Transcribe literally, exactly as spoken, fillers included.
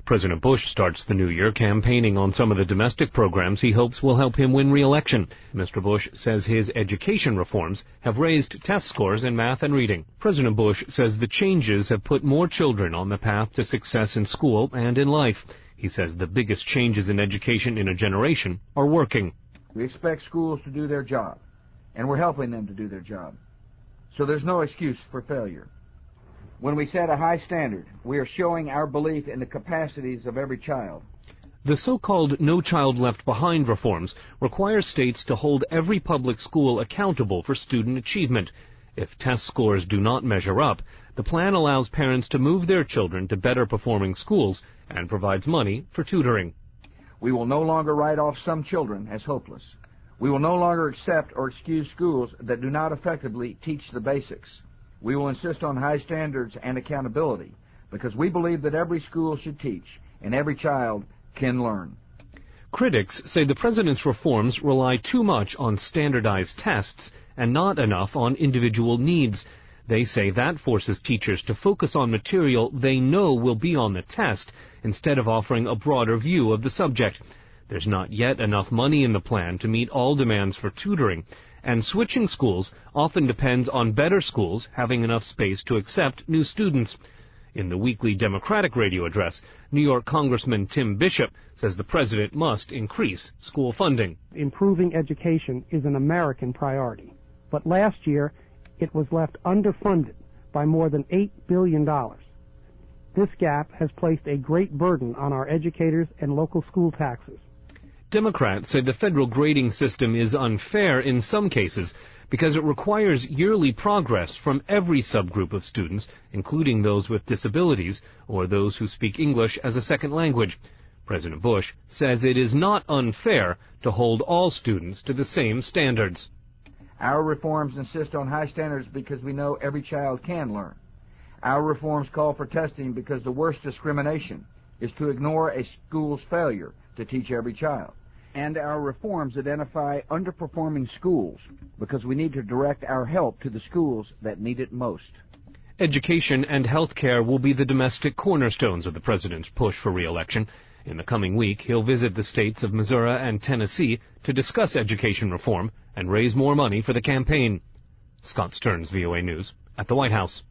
President Bush starts the new year campaigning on some of the domestic programs he hopes will help him win re-election. Mister Bush says his education reforms have raised test scores in math and reading. President Bush says the changes have put more children on the path to success in school and in life. He says the biggest changes in education in a generation are working. We expect schools to do their job, and we're helping them to do their job. So there's no excuse for failure. When we set a high standard, we are showing our belief in the capacities of every child. The so-called No Child Left Behind reforms require states to hold every public school accountable for student achievement. If test scores do not measure up, the plan allows parents to move their children to better performing schools and provides money for tutoring. We will no longer write off some children as hopeless. We will no longer accept or excuse schools that do not effectively teach the basics. We will insist on high standards and accountability because we believe that every school should teach and every child can learn. Critics say the president's reforms rely too much on standardized tests and not enough on individual needs. They say that forces teachers to focus on material they know will be on the test instead of offering a broader view of the subject. There's not yet enough money in the plan to meet all demands for tutoring, and switching schools often depends on better schools having enough space to accept new students. In the weekly Democratic radio address, New York Congressman Tim Bishop says the president must increase school funding. Improving education is an American priority, but last year it was left underfunded by more than eight billion dollars. This gap has placed a great burden on our educators and local school taxes. Democrats say the federal grading system is unfair in some cases because it requires yearly progress from every subgroup of students, including those with disabilities or those who speak English as a second language. President Bush says it is not unfair to hold all students to the same standards. Our reforms insist on high standards because we know every child can learn. Our reforms call for testing because the worst discrimination is to ignore a school's failure to teach every child. And our reforms identify underperforming schools because we need to direct our help to the schools that need it most. Education and health care will be the domestic cornerstones of the president's push for re-election. In the coming week, he'll visit the states of Missouri and Tennessee to discuss education reform and raise more money for the campaign. Scott Stearns, V O A News, at the White House.